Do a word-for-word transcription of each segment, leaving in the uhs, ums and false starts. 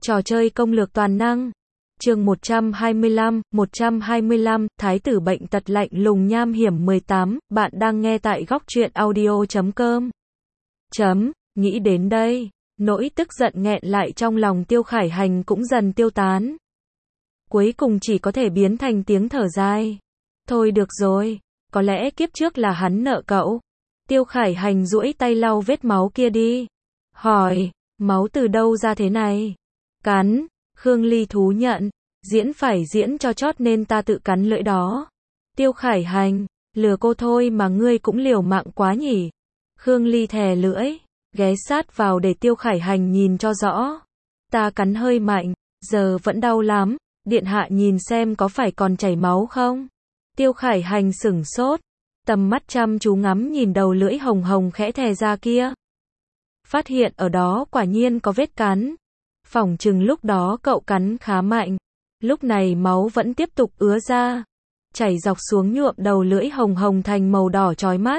Trò chơi công lược toàn năng. Chương một trăm hai mươi lăm, một trăm hai mươi lăm, Thái tử bệnh tật lạnh lùng nham hiểm mười tám, bạn đang nghe tại góc truyện audio chấm com. Chấm, nghĩ đến đây, nỗi tức giận nghẹn lại trong lòng Tiêu Khải Hành cũng dần tiêu tán. Cuối cùng chỉ có thể biến thành tiếng thở dài. Thôi được rồi, có lẽ kiếp trước là hắn nợ cậu. Tiêu Khải Hành duỗi tay lau vết máu kia đi. Hỏi, máu từ đâu ra thế này? Cắn, Khương Ly thú nhận, diễn phải diễn cho chót nên ta tự cắn lưỡi đó. Tiêu Khải Hành, lừa cô thôi mà ngươi cũng liều mạng quá nhỉ. Khương Ly thè lưỡi, ghé sát vào để Tiêu Khải Hành nhìn cho rõ. Ta cắn hơi mạnh, giờ vẫn đau lắm, điện hạ nhìn xem có phải còn chảy máu không? Tiêu Khải Hành sửng sốt, tầm mắt chăm chú ngắm nhìn đầu lưỡi hồng hồng khẽ thè ra kia. Phát hiện ở đó quả nhiên có vết cắn. Phỏng chừng lúc đó cậu cắn khá mạnh. Lúc này máu vẫn tiếp tục ứa ra. Chảy dọc xuống nhuộm đầu lưỡi hồng hồng thành màu đỏ chói mắt.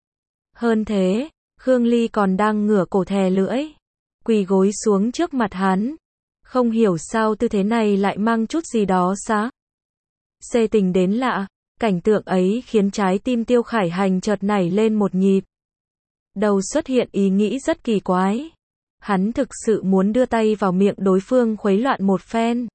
Hơn thế, Khương Ly còn đang ngửa cổ thè lưỡi. Quỳ gối xuống trước mặt hắn. Không hiểu sao tư thế này lại mang chút gì đó xá. Xê tình đến lạ. Cảnh tượng ấy khiến trái tim Tiêu Khải Hành chợt nảy lên một nhịp. Đầu xuất hiện ý nghĩ rất kỳ quái. Hắn thực sự muốn đưa tay vào miệng đối phương khuấy loạn một phen.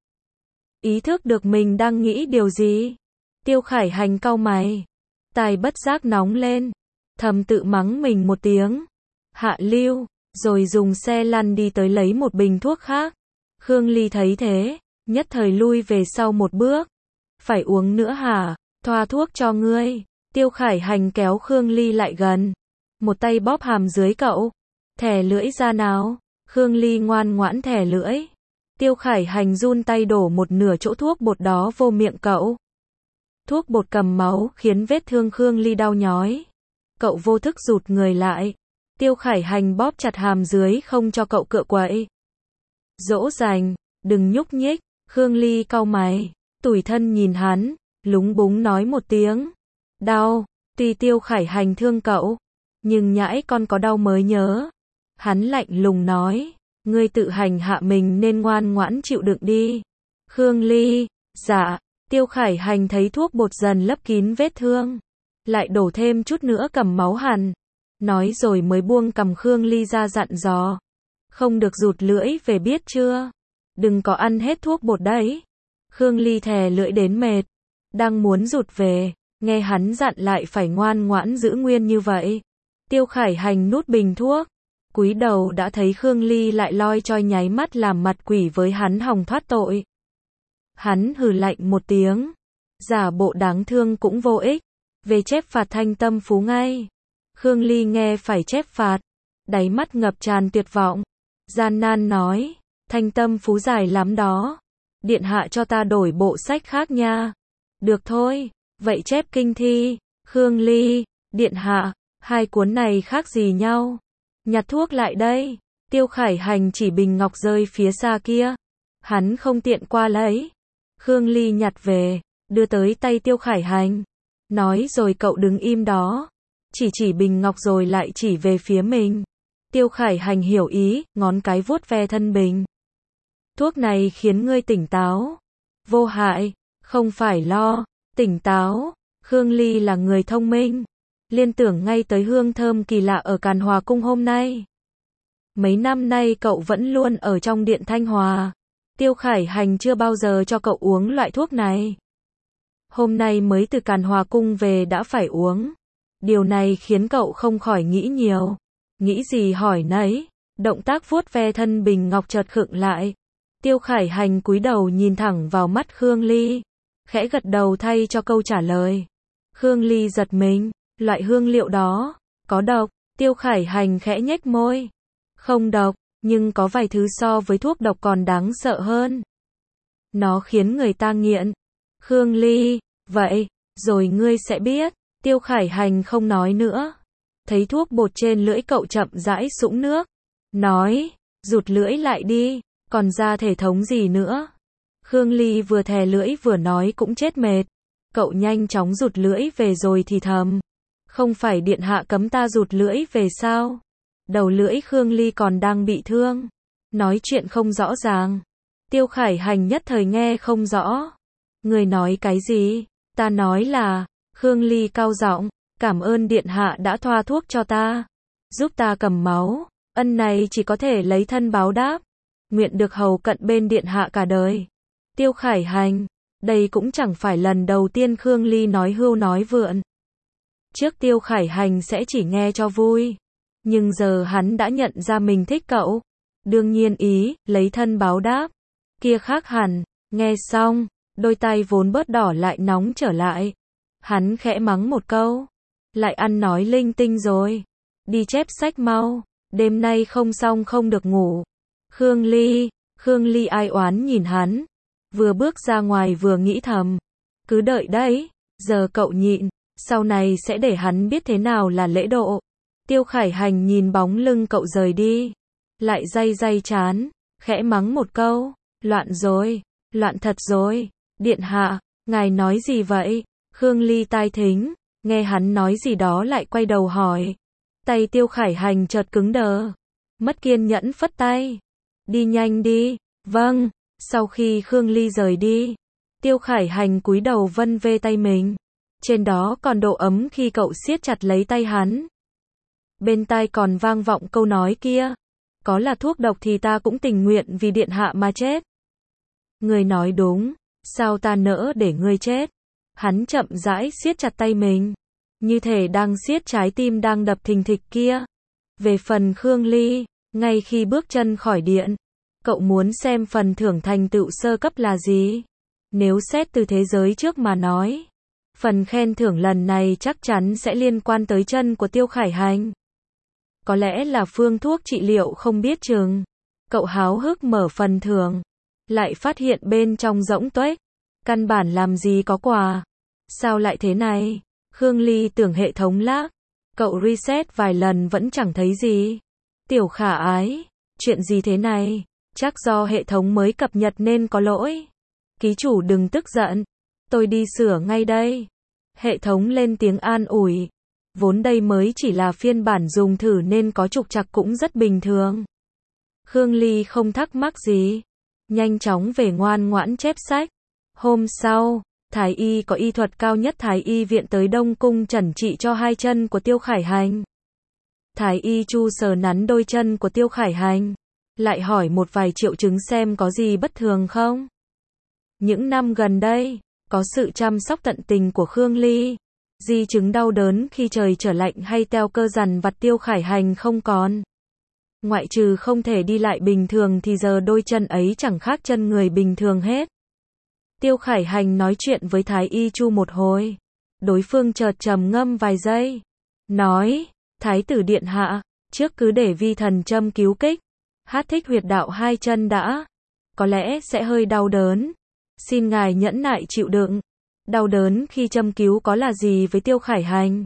Ý thức được mình đang nghĩ điều gì. Tiêu Khải Hành cau mày. Tai bất giác nóng lên. Thầm tự mắng mình một tiếng. Hạ lưu, rồi dùng xe lăn đi tới lấy một bình thuốc khác. Khương Ly thấy thế, nhất thời lui về sau một bước. Phải uống nữa hả? Thoa thuốc cho ngươi. Tiêu Khải Hành kéo Khương Ly lại gần. Một tay bóp hàm dưới cậu. Thè lưỡi ra nào. Khương Ly ngoan ngoãn thè lưỡi. Tiêu Khải Hành run tay đổ một nửa chỗ thuốc bột đó vô miệng cậu. Thuốc bột cầm máu khiến vết thương Khương Ly đau nhói. Cậu vô thức rụt người lại. Tiêu Khải Hành bóp chặt hàm dưới không cho cậu cựa quậy. Dỗ dành, đừng nhúc nhích. Khương Ly cau mày, tủi thân nhìn hắn, lúng búng nói một tiếng. Đau, tuy Tiêu Khải Hành thương cậu, nhưng nhãi con có đau mới nhớ. Hắn lạnh lùng nói, ngươi tự hành hạ mình nên ngoan ngoãn chịu đựng đi. Khương Ly, dạ. Tiêu Khải Hành thấy thuốc bột dần lấp kín vết thương, lại đổ thêm chút nữa cầm máu hằn. Nói rồi mới buông cầm Khương Ly ra dặn dò. Không được rụt lưỡi về biết chưa? Đừng có ăn hết thuốc bột đấy. Khương Ly thè lưỡi đến mệt, đang muốn rụt về, nghe hắn dặn lại phải ngoan ngoãn giữ nguyên như vậy. Tiêu Khải Hành nút bình thuốc, cúi đầu đã thấy Khương Ly lại loi choi nháy mắt làm mặt quỷ với hắn hòng thoát tội. Hắn hừ lạnh một tiếng, giả bộ đáng thương cũng vô ích, về chép phạt Thanh Tâm Phú ngay. Khương Ly nghe phải chép phạt, đáy mắt ngập tràn tuyệt vọng, gian nan nói, Thanh Tâm Phú dài lắm đó, điện hạ cho ta đổi bộ sách khác nha. Được thôi, vậy chép kinh thi. Khương Ly, điện hạ, hai cuốn này khác gì nhau? Nhặt thuốc lại đây. Tiêu Khải Hành chỉ bình ngọc rơi phía xa kia. Hắn không tiện qua lấy. Khương Ly nhặt về, đưa tới tay Tiêu Khải Hành. Nói rồi cậu đứng im đó. Chỉ chỉ bình ngọc rồi lại chỉ về phía mình. Tiêu Khải Hành hiểu ý, ngón cái vuốt ve thân bình. Thuốc này khiến ngươi tỉnh táo. Vô hại, không phải lo, tỉnh táo. Khương Ly là người thông minh. Liên tưởng ngay tới hương thơm kỳ lạ ở Càn Hòa Cung hôm nay. Mấy năm nay cậu vẫn luôn ở trong điện Thanh Hòa. Tiêu Khải Hành chưa bao giờ cho cậu uống loại thuốc này. Hôm nay mới từ Càn Hòa Cung về đã phải uống. Điều này khiến cậu không khỏi nghĩ nhiều. Nghĩ gì hỏi nấy. Động tác vuốt ve thân bình ngọc chợt khựng lại. Tiêu Khải Hành cúi đầu nhìn thẳng vào mắt Khương Ly. Khẽ gật đầu thay cho câu trả lời. Khương Ly giật mình. Loại hương liệu đó, có độc. Tiêu Khải Hành khẽ nhếch môi. Không độc, nhưng có vài thứ so với thuốc độc còn đáng sợ hơn. Nó khiến người ta nghiện. Khương Ly, vậy, rồi ngươi sẽ biết. Tiêu Khải Hành không nói nữa. Thấy thuốc bột trên lưỡi cậu chậm rãi sũng nước. Nói, rụt lưỡi lại đi, còn ra thể thống gì nữa. Khương Ly vừa thè lưỡi vừa nói cũng chết mệt. Cậu nhanh chóng rụt lưỡi về rồi thì thầm. Không phải điện hạ cấm ta rụt lưỡi về sao? Đầu lưỡi Khương Ly còn đang bị thương. Nói chuyện không rõ ràng. Tiêu Khải Hành nhất thời nghe không rõ. Người nói cái gì? Ta nói là, Khương Ly cao giọng, cảm ơn điện hạ đã thoa thuốc cho ta, giúp ta cầm máu, ân này chỉ có thể lấy thân báo đáp, nguyện được hầu cận bên điện hạ cả đời. Tiêu Khải Hành, đây cũng chẳng phải lần đầu tiên Khương Ly nói hưu nói vượn. Trước Tiêu Khải Hành sẽ chỉ nghe cho vui, nhưng giờ hắn đã nhận ra mình thích cậu. Đương nhiên ý, lấy thân báo đáp, kia khác hẳn. Nghe xong, đôi tay vốn bớt đỏ lại nóng trở lại. Hắn khẽ mắng một câu, lại ăn nói linh tinh rồi. Đi chép sách mau, đêm nay không xong không được ngủ. Khương Ly, Khương Ly ai oán nhìn hắn, vừa bước ra ngoài vừa nghĩ thầm, cứ đợi đấy, giờ cậu nhịn, sau này sẽ để hắn biết thế nào là lễ độ. Tiêu Khải Hành nhìn bóng lưng cậu rời đi, lại day day chán, khẽ mắng một câu, loạn rồi, loạn thật rồi. Điện hạ, ngài nói gì vậy? Khương Ly tai thính, nghe hắn nói gì đó lại quay đầu hỏi. Tay Tiêu Khải Hành chợt cứng đờ, mất kiên nhẫn phất tay. Đi nhanh đi. Vâng. Sau khi Khương Ly rời đi, Tiêu Khải Hành cúi đầu vân vê tay mình. Trên đó còn độ ấm khi cậu siết chặt lấy tay hắn. Bên tai còn vang vọng câu nói kia, có là thuốc độc thì ta cũng tình nguyện vì điện hạ mà chết. Người nói đúng, sao ta nỡ để ngươi chết? Hắn chậm rãi siết chặt tay mình, như thể đang siết trái tim đang đập thình thịch kia. Về phần Khương Ly, ngay khi bước chân khỏi điện, cậu muốn xem phần thưởng thành tựu sơ cấp là gì? Nếu xét từ thế giới trước mà nói, phần khen thưởng lần này chắc chắn sẽ liên quan tới chân của Tiêu Khải Hành. Có lẽ là phương thuốc trị liệu không biết chừng. Cậu háo hức mở phần thưởng, lại phát hiện bên trong rỗng tuếch, căn bản làm gì có quà. Sao lại thế này? Khương Ly tưởng hệ thống lag, cậu reset vài lần vẫn chẳng thấy gì. Tiểu Khả Ái, chuyện gì thế này? Chắc do hệ thống mới cập nhật nên có lỗi. Ký chủ đừng tức giận, tôi đi sửa ngay đây. Hệ thống lên tiếng an ủi. Vốn đây mới chỉ là phiên bản dùng thử nên có trục trặc cũng rất bình thường. Khương Ly không thắc mắc gì, nhanh chóng về ngoan ngoãn chép sách. Hôm sau, Thái y có y thuật cao nhất Thái y viện tới Đông Cung chẩn trị cho hai chân của Tiêu Khải Hành. Thái y Chu sờ nắn đôi chân của Tiêu Khải Hành, lại hỏi một vài triệu chứng xem có gì bất thường không. Những năm gần đây, có sự chăm sóc tận tình của Khương Ly, di chứng đau đớn khi trời trở lạnh hay teo cơ dằn vặt Tiêu Khải Hành không còn. Ngoại trừ không thể đi lại bình thường thì giờ đôi chân ấy chẳng khác chân người bình thường hết. Tiêu Khải Hành nói chuyện với Thái y Chu một hồi, đối phương chợt trầm ngâm vài giây, nói, Thái tử điện hạ, trước cứ để vi thần châm cứu kích, hát thích huyệt đạo hai chân đã, có lẽ sẽ hơi đau đớn, xin ngài nhẫn nại chịu đựng. Đau đớn khi châm cứu có là gì với Tiêu Khải Hành?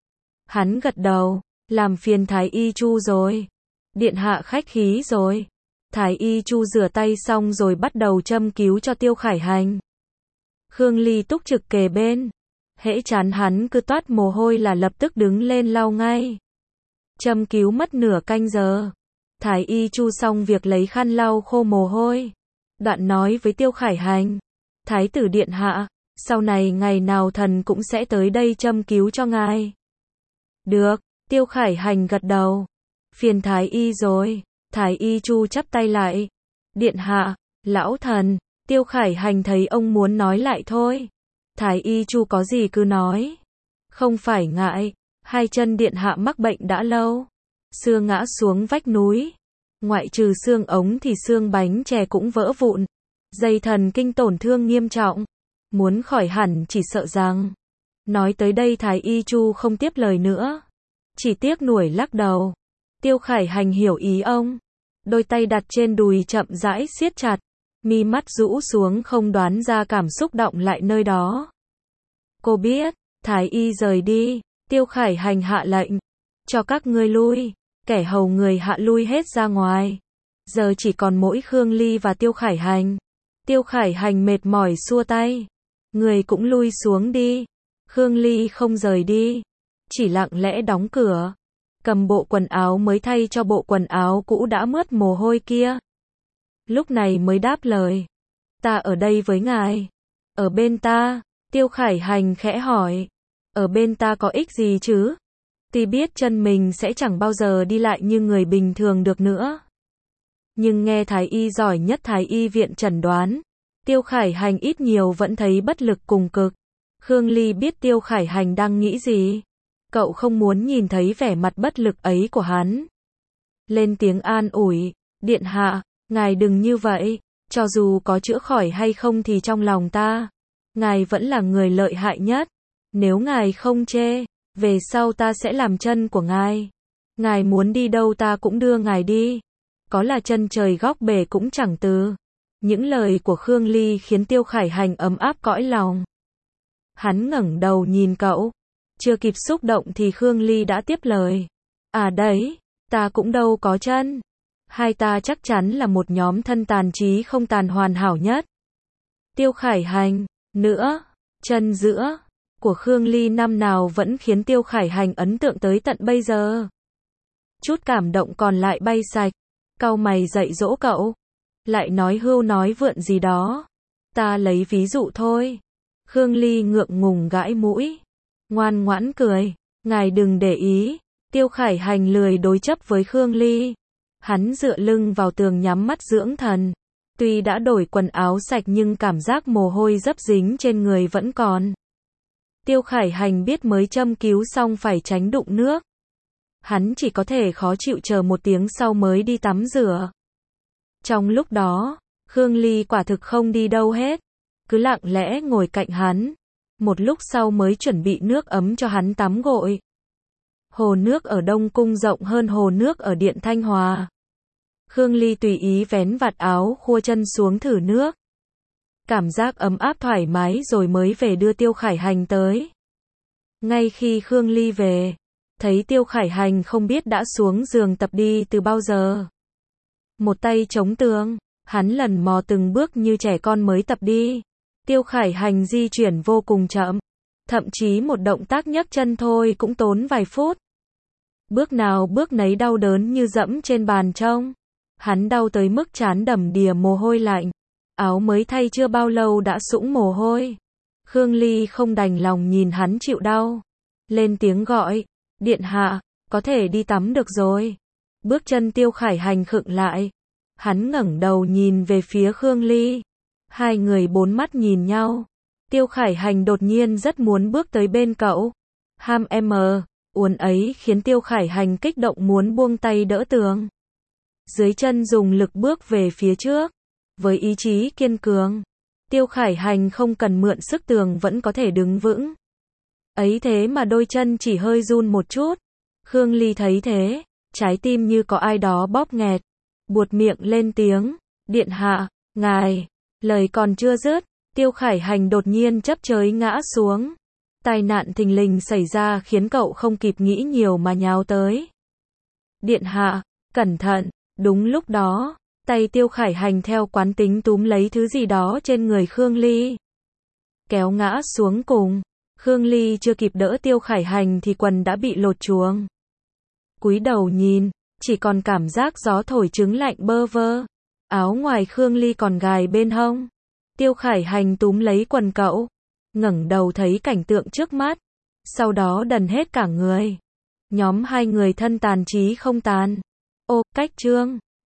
Hắn gật đầu, làm phiền Thái y Chu rồi. Điện hạ khách khí rồi. Thái y Chu rửa tay xong rồi bắt đầu châm cứu cho Tiêu Khải Hành. Khương Ly túc trực kề bên, hễ chán hắn cứ toát mồ hôi là lập tức đứng lên lau ngay. Châm cứu mất nửa canh giờ. Thái y Chu xong việc lấy khăn lau khô mồ hôi, đoạn nói với Tiêu Khải Hành, Thái tử điện hạ, sau này ngày nào thần cũng sẽ tới đây châm cứu cho ngài. Được. Tiêu Khải Hành gật đầu. Phiền Thái y rồi. Thái y Chu chắp tay lại. Điện hạ, lão thần. Tiêu Khải Hành thấy ông muốn nói lại thôi. Thái y Chu có gì cứ nói. Không phải ngại, hai chân điện hạ mắc bệnh đã lâu. Xưa ngã xuống vách núi, ngoại trừ xương ống thì xương bánh chè cũng vỡ vụn, dây thần kinh tổn thương nghiêm trọng. Muốn khỏi hẳn chỉ sợ rằng. Nói tới đây Thái y Chu không tiếp lời nữa, chỉ tiếc nuối lắc đầu. Tiêu Khải Hành hiểu ý ông, đôi tay đặt trên đùi chậm rãi siết chặt, mi mắt rũ xuống không đoán ra cảm xúc động lại nơi đó. Cô biết. Thái y rời đi, Tiêu Khải Hành hạ lệnh, cho các ngươi lui. Kẻ hầu người hạ lui hết ra ngoài. Giờ chỉ còn mỗi Khương Ly và Tiêu Khải Hành. Tiêu Khải Hành mệt mỏi xua tay, người cũng lui xuống đi. Khương Ly không rời đi, chỉ lặng lẽ đóng cửa, cầm bộ quần áo mới thay cho bộ quần áo cũ đã mướt mồ hôi kia. lúc này mới đáp lời. Ta ở đây với ngài. Ở bên ta, Tiêu Khải Hành khẽ hỏi. Ở bên ta có ích gì chứ? Tuy biết chân mình sẽ chẳng bao giờ đi lại như người bình thường được nữa. Nhưng nghe thái y giỏi nhất thái y viện chẩn đoán, Tiêu Khải Hành ít nhiều vẫn thấy bất lực cùng cực. Khương Ly biết Tiêu Khải Hành đang nghĩ gì. Cậu không muốn nhìn thấy vẻ mặt bất lực ấy của hắn. Lên tiếng an ủi, điện hạ, ngài đừng như vậy, cho dù có chữa khỏi hay không thì trong lòng ta, ngài vẫn là người lợi hại nhất. Nếu ngài không chê, về sau ta sẽ làm chân của ngài. Ngài muốn đi đâu ta cũng đưa ngài đi. Có là chân trời góc bể cũng chẳng từ. Những lời của Khương Ly khiến Tiêu Khải Hành ấm áp cõi lòng. Hắn ngẩng đầu nhìn cậu. Chưa kịp xúc động thì Khương Ly đã tiếp lời. À đấy, ta cũng đâu có chân. Hai ta chắc chắn là một nhóm thân tàn trí không tàn hoàn hảo nhất. Tiêu Khải Hành, nữa, chân giữa của Khương Ly năm nào vẫn khiến Tiêu Khải Hành ấn tượng tới tận bây giờ. Chút cảm động còn lại bay sạch. Cau mày dạy dỗ cậu. Lại nói hưu nói vượn gì đó. Ta lấy ví dụ thôi. Khương Ly ngượng ngùng gãi mũi. Ngoan ngoãn cười. Ngài đừng để ý. Tiêu Khải Hành lười đối chấp với Khương Ly. Hắn dựa lưng vào tường nhắm mắt dưỡng thần. Tuy đã đổi quần áo sạch nhưng cảm giác mồ hôi dấp dính trên người vẫn còn. Tiêu Khải Hành biết mới châm cứu xong phải tránh đụng nước. Hắn chỉ có thể khó chịu chờ một tiếng sau mới đi tắm rửa. Trong lúc đó, Khương Ly quả thực không đi đâu hết. Cứ lặng lẽ ngồi cạnh hắn. Một lúc sau mới chuẩn bị nước ấm cho hắn tắm gội. Hồ nước ở Đông Cung rộng hơn hồ nước ở Điện Thanh Hòa. Khương Ly tùy ý vén vạt áo khua chân xuống thử nước. Cảm giác ấm áp thoải mái rồi mới về đưa Tiêu Khải Hành tới. Ngay khi Khương Ly về, thấy Tiêu Khải Hành không biết đã xuống giường tập đi từ bao giờ. Một tay chống tường, hắn lần mò từng bước như trẻ con mới tập đi. Tiêu Khải Hành di chuyển vô cùng chậm, thậm chí một động tác nhấc chân thôi cũng tốn vài phút. Bước nào bước nấy đau đớn như dẫm trên bàn trông. Hắn đau tới mức trán đầm đìa mồ hôi lạnh. Áo mới thay chưa bao lâu đã sũng mồ hôi. Khương Ly không đành lòng nhìn hắn chịu đau. Lên tiếng gọi, điện hạ, có thể đi tắm được rồi. Bước chân Tiêu Khải Hành khựng lại. Hắn ngẩng đầu nhìn về phía Khương Ly. Hai người bốn mắt nhìn nhau. Tiêu Khải Hành đột nhiên rất muốn bước tới bên cậu. Ham em uốn ấy khiến Tiêu Khải Hành kích động muốn buông tay đỡ tường. Dưới chân dùng lực bước về phía trước. Với ý chí kiên cường, Tiêu Khải Hành không cần mượn sức tường vẫn có thể đứng vững. Ấy thế mà đôi chân chỉ hơi run một chút. Khương Ly thấy thế, trái tim như có ai đó bóp nghẹt. Buột miệng lên tiếng, điện hạ, ngài. Lời còn chưa dứt, Tiêu Khải Hành đột nhiên chớp chới ngã xuống. Tai nạn thình lình xảy ra khiến cậu không kịp nghĩ nhiều mà nhào tới. Điện hạ, cẩn thận. Đúng lúc đó, tay Tiêu Khải Hành theo quán tính túm lấy thứ gì đó trên người Khương Ly. Kéo ngã xuống cùng. Khương Ly chưa kịp đỡ Tiêu Khải Hành thì quần đã bị lột chuồng. Cúi đầu nhìn, chỉ còn cảm giác gió thổi trứng lạnh bơ vơ. Áo ngoài Khương Ly còn gài bên hông. Tiêu Khải Hành túm lấy quần cậu. Ngẩng đầu thấy cảnh tượng trước mắt. Sau đó đần hết cả người. Nhóm hai người thân tàn trí không tàn. Ô, cách chương.